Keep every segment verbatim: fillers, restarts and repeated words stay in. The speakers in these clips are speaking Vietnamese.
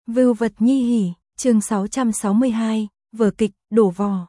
Vưu vật nhi hỉ, chương sáu trăm sáu mươi hai, vở kịch, đổ vò.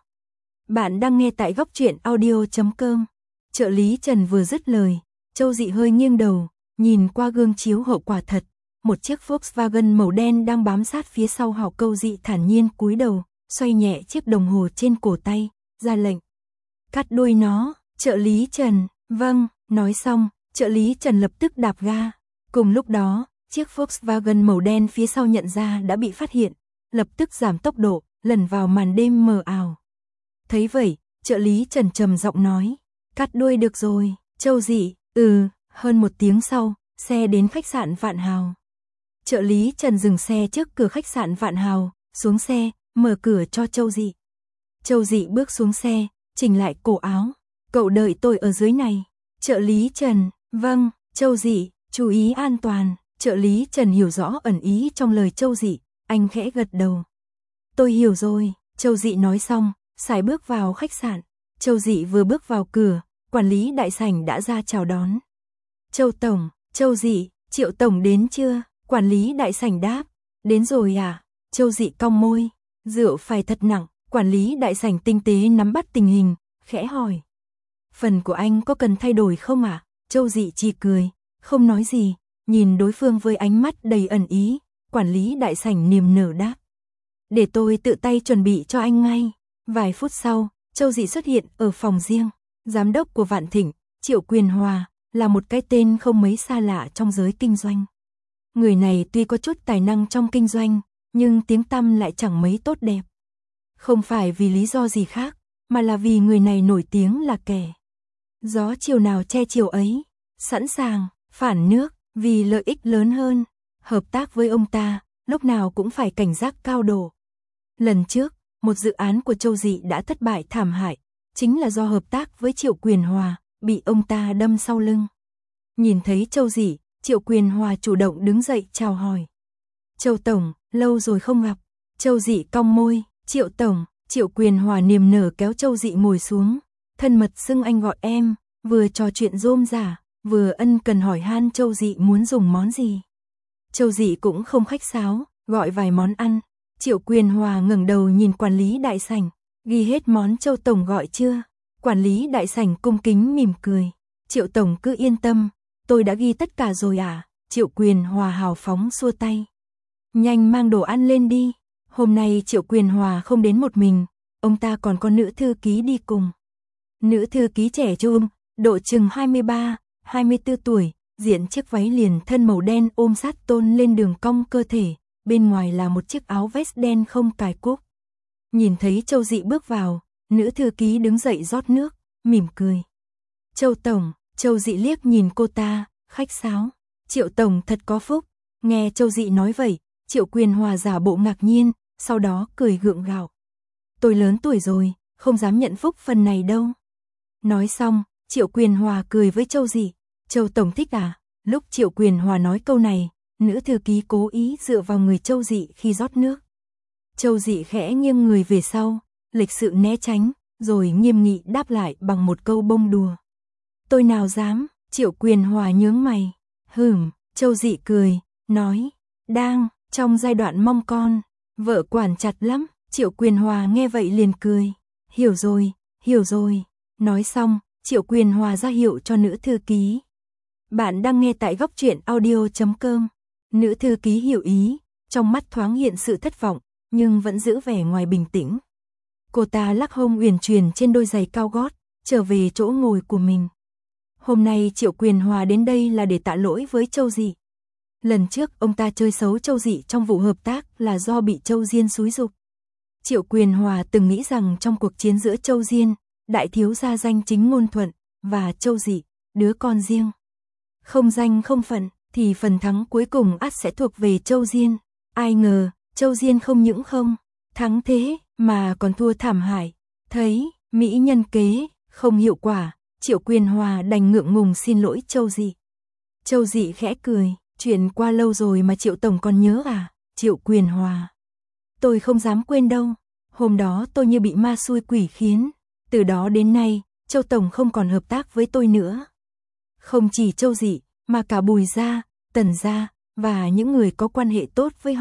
Bạn đang nghe tại góc truyện audio chấm com. Trợ lý Trần vừa dứt lời, Châu Dị hơi nghiêng đầu, nhìn qua gương chiếu hậu quả thật. Một chiếc Volkswagen màu đen đang bám sát phía sau Hảo Câu Dị thản nhiên cúi đầu, xoay nhẹ chiếc đồng hồ trên cổ tay, ra lệnh. Cắt đuôi nó, trợ lý Trần, vâng, nói xong, trợ lý Trần lập tức đạp ga. Cùng lúc đó, chiếc Volkswagen màu đen phía sau nhận ra đã bị phát hiện, lập tức giảm tốc độ, lẩn vào màn đêm mờ ảo. Thấy vậy, trợ lý Trần trầm giọng nói, cắt đuôi được rồi, Châu Dị, ừ, hơn một tiếng sau, xe đến khách sạn Vạn Hào. Trợ lý Trần dừng xe trước cửa khách sạn Vạn Hào, xuống xe, mở cửa cho Châu Dị. Châu Dị bước xuống xe, chỉnh lại cổ áo, cậu đợi tôi ở dưới này. Trợ lý Trần, vâng, Châu Dị, chú ý an toàn. Trợ lý Trần hiểu rõ ẩn ý trong lời Châu Dị, anh khẽ gật đầu. Tôi hiểu rồi, Châu Dị nói xong, sải bước vào khách sạn. Châu Dị vừa bước vào cửa, quản lý đại sảnh đã ra chào đón. Châu Tổng, Châu Dị, Triệu Tổng đến chưa? Quản lý đại sảnh đáp, đến rồi à? Châu Dị cong môi, rượu phải thật nặng. Quản lý đại sảnh tinh tế nắm bắt tình hình, khẽ hỏi. Phần của anh có cần thay đổi không ạ? À? Châu Dị chỉ cười, không nói gì, nhìn đối phương với ánh mắt đầy ẩn ý. Quản lý đại sảnh niềm nở đáp. Để tôi tự tay chuẩn bị cho anh ngay. Vài phút sau, Châu Dị xuất hiện ở phòng riêng. Giám đốc của Vạn Thịnh, Triệu Quyền Hòa, là một cái tên không mấy xa lạ trong giới kinh doanh. Người này tuy có chút tài năng trong kinh doanh, nhưng tiếng tăm lại chẳng mấy tốt đẹp. Không phải vì lý do gì khác, mà là vì người này nổi tiếng là kẻ gió chiều nào che chiều ấy, sẵn sàng phản nước vì lợi ích lớn hơn. Hợp tác với ông ta, lúc nào cũng phải cảnh giác cao độ. Lần trước, một dự án của Châu Dị đã thất bại thảm hại, chính là do hợp tác với Triệu Quyền Hòa, bị ông ta đâm sau lưng. Nhìn thấy Châu Dị, Triệu Quyền Hòa chủ động đứng dậy chào hỏi. Châu Tổng, lâu rồi không gặp. Châu Dị cong môi. Triệu Tổng, Triệu Quyền Hòa niềm nở kéo Châu Dị ngồi xuống, thân mật xưng anh gọi em, vừa trò chuyện rôm rả, vừa ân cần hỏi han Châu Dị muốn dùng món gì. Châu Dị cũng không khách sáo, gọi vài món ăn. Triệu Quyền Hòa ngẩng đầu nhìn quản lý đại sảnh, ghi hết món Châu Tổng gọi chưa? Quản lý đại sảnh cung kính mỉm cười. Triệu Tổng cứ yên tâm, tôi đã ghi tất cả rồi à? Triệu Quyền Hòa hào phóng xua tay. Nhanh mang đồ ăn lên đi. Hôm nay Triệu Quyền Hòa không đến một mình, ông ta còn có nữ thư ký đi cùng. Nữ thư ký trẻ trung, độ chừng hai mươi ba, hai mươi tư tuổi, diện chiếc váy liền thân màu đen ôm sát tôn lên đường cong cơ thể, bên ngoài là một chiếc áo vest đen không cài cúc. Nhìn thấy Châu Dị bước vào, nữ thư ký đứng dậy rót nước, mỉm cười. Châu Tổng, Châu Dị liếc nhìn cô ta, khách sáo. Triệu Tổng thật có phúc. Nghe Châu Dị nói vậy, Triệu Quyền Hòa giả bộ ngạc nhiên, sau đó cười gượng gạo. Tôi lớn tuổi rồi, không dám nhận phúc phần này đâu. Nói xong, Triệu Quyền Hòa cười với Châu Dị. Châu Tổng thích à? Lúc Triệu Quyền Hòa nói câu này, nữ thư ký cố ý dựa vào người Châu Dị khi rót nước. Châu Dị khẽ nghiêng người về sau, lịch sự né tránh, rồi nghiêm nghị đáp lại bằng một câu bông đùa. Tôi nào dám? Triệu Quyền Hòa nhướng mày. Hửm, Châu Dị cười, nói, đang trong giai đoạn mong con, vợ quản chặt lắm. Triệu Quyền Hòa nghe vậy liền cười. Hiểu rồi, hiểu rồi. Nói xong, Triệu Quyền Hòa ra hiệu cho nữ thư ký. Bạn đang nghe tại góc truyện audio chấm com. Nữ thư ký hiểu ý, trong mắt thoáng hiện sự thất vọng, nhưng vẫn giữ vẻ ngoài bình tĩnh. Cô ta lắc hông uyển chuyển trên đôi giày cao gót, trở về chỗ ngồi của mình. Hôm nay Triệu Quyền Hòa đến đây là để tạ lỗi với Châu Dị. Lần trước ông ta chơi xấu Châu Dị trong vụ hợp tác là do bị Châu Diên xúi giục. Triệu Quyền Hòa từng nghĩ rằng trong cuộc chiến giữa Châu Diên, đại thiếu gia danh chính ngôn thuận, và Châu Dị, đứa con riêng, không danh không phận, thì phần thắng cuối cùng ắt sẽ thuộc về Châu Diên. Ai ngờ, Châu Diên không những không thắng thế, mà còn thua thảm hại. Thấy mỹ nhân kế không hiệu quả, Triệu Quyền Hòa đành ngượng ngùng xin lỗi Châu Dị. Châu Dị khẽ cười. Chuyện qua lâu rồi mà Triệu Tổng còn nhớ à? Triệu Quyền Hòa. Tôi không dám quên đâu. Hôm đó tôi như bị ma xui quỷ khiến. Từ đó đến nay, Châu Tổng không còn hợp tác với tôi nữa. Không chỉ Châu Dị, mà cả Bùi gia, Tần gia, và những người có quan hệ tốt với họ,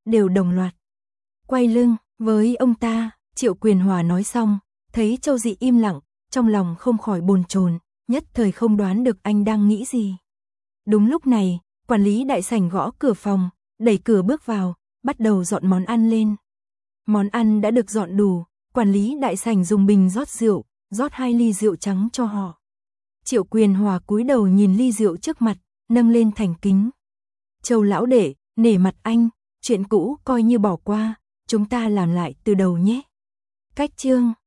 đều đồng loạt quay lưng với ông ta. Triệu Quyền Hòa nói xong, thấy Châu Dị im lặng, trong lòng không khỏi bồn chồn, nhất thời không đoán được anh đang nghĩ gì. Đúng lúc này, quản lý đại sảnh gõ cửa phòng, đẩy cửa bước vào, bắt đầu dọn món ăn lên. Món ăn đã được dọn đủ, quản lý đại sảnh dùng bình rót rượu, rót hai ly rượu trắng cho họ. Triệu Quyền Hòa cúi đầu nhìn ly rượu trước mặt, nâng lên thành kính. Châu lão đệ, nể mặt anh, chuyện cũ coi như bỏ qua, chúng ta làm lại từ đầu nhé. Cách chương